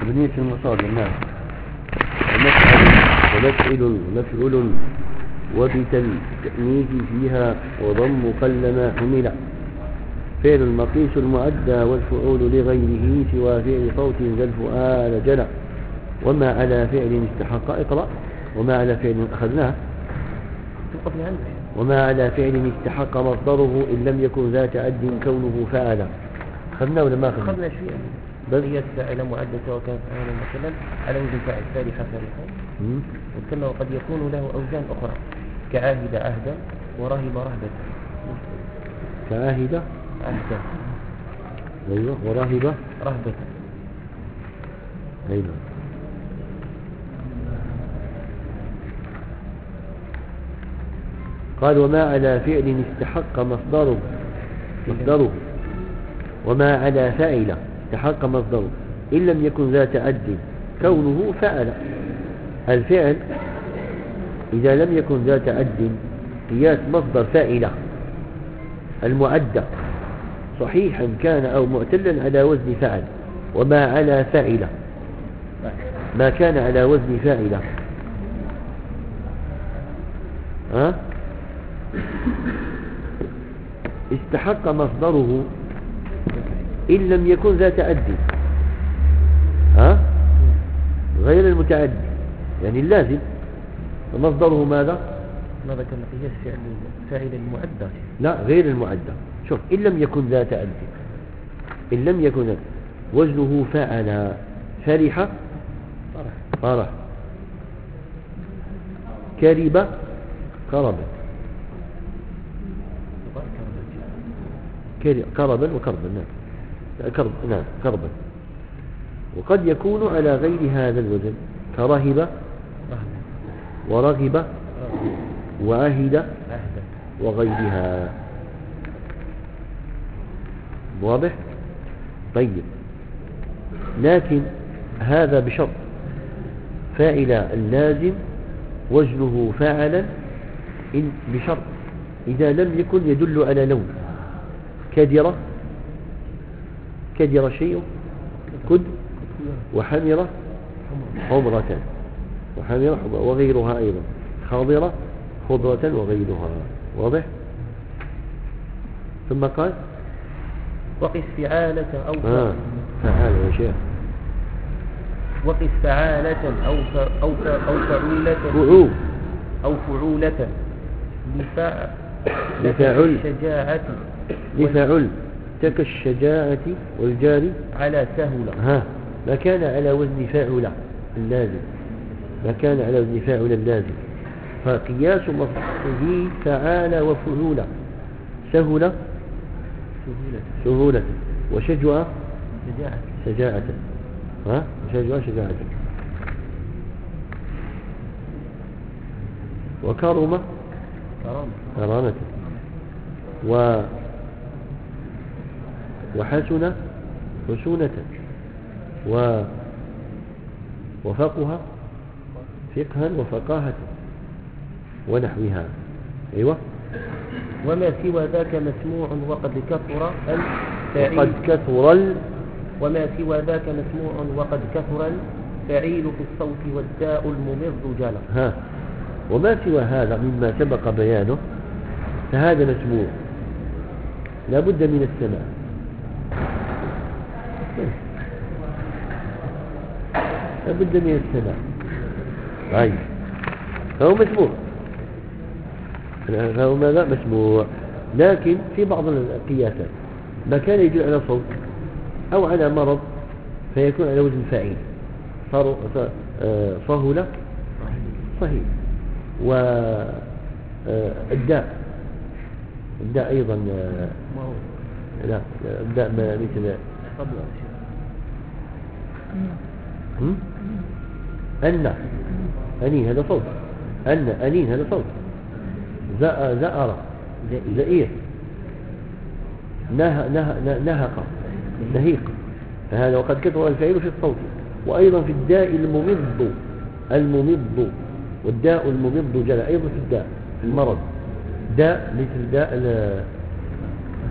مبنية المصادر. نعم. ومفعل ومفعل وبالتأنيث فيها وضم قلما حمل. فعل المقيس المعدى والفعول لغيره سوى فعل صوت ذا الفؤال جنى. وما على فعل استحق اقرأ. وما على فعل أخذناه. وما على فعل استحق مصدره إن لم يكن ذا تعد كونه فعلا. أخذناه ولا ما أخذناه؟ أخذنا شيئا. هي فعل معدى سواء كان فعلا مثلا على وزن فاعل فارحة وكما وقد يكون له أوزان أخرى كعاهد عهدا ورهب رهبة. كعاهد عهدا ورهب رهبة. أيضا. قال وما على فعل استحق مصدره وما على فاعل استحق مصدره إن لم يكن ذا تعد كونه فعل. الفعل إذا لم يكن ذا تعد قياس مصدر فاعل المعدى صحيحا كان أو معتلا على وزن فعل. وما على فاعل ما كان على وزن فاعل استحق مصدره إن لم يكن ذا تعدي غير المتعدي يعني اللازم. مصدره ماذا كان قياس فاعل المعدى. لا غير المعدى. شوف إن لم يكن ذا تعدي إن لم يكن وزنه فعل فرح فرح كرب كربا كربا وكربا. نعم كربا. وقد يكون على غير هذا الوزن كرهب ورغب وعهد وغيرها. واضح؟ طيب. لكن هذا بشرط فاعل اللازم وزنه فاعلا إن بشرط إذا لم يكن يدل على لون. كدر شيء كد وحمر حمرة وغيرها أيضا خاضرة خضرة وغيرها. واضح؟ ثم قال وقس فعالة أو فعالة يا شيخ. وقس فعالة أو فعولة لفعل كالشجاعة والجاري على سهولة. ما كان على وزن فاعل اللازم فقياس مصدره فعال وفعولة سهولة وشجعة شجاعة شجاعة وكرم كرامة وحسن حسونة وفقها فقها وفقاهة ونحوها. أيوة. وما سوى ذاك مسموع وقد كثر الفعيل في الصوت والداء الممر جلا. وما سوى هذا مما سبق بيانه فهذا مسموع لا بد من السماع. طيب فهو مسموع فهو ماذا مسموع. لكن في بعض القياسات ما كان يدل على صوت أو على مرض فيكون على وزن فاعل صهولة صحيح. والداء أيضا لا الداء مثل أنين هذا صوت أنين هذا صوت زأر زئير نهق نهيق. فهذا وقد كثر الفعل في الصوت. وأيضا في الداء الممض والداء الممض جل أيضا في الداء في المرض داء مثل داء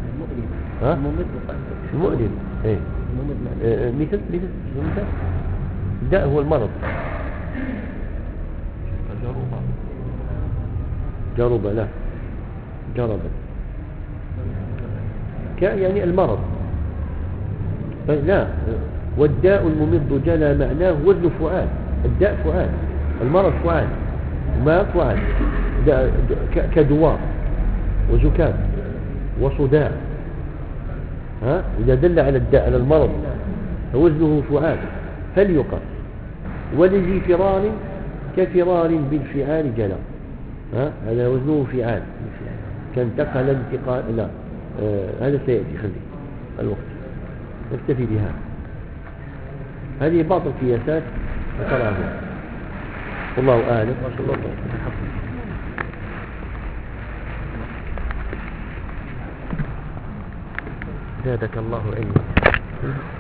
المؤلم مثل الداء هو المرض. جرب لا جرب يعني المرض. لا، والداء الممض جلا معناه وزن فؤاد. الداء فؤاد، المرض فؤاد وما فؤاد. كدواء وزكام وصداع. إذا دل على الداء على المرض فوزنه فؤاد فليقص. ولذي فرار كفرار بالفعال جلا. هذا وزنه فعال، كانتقل انتقال. لا، هذا سيأتي. خلي الوقت نكتفي بها. هذه بعض القياسات ذكرها. والله أعلم. زادك الله علما.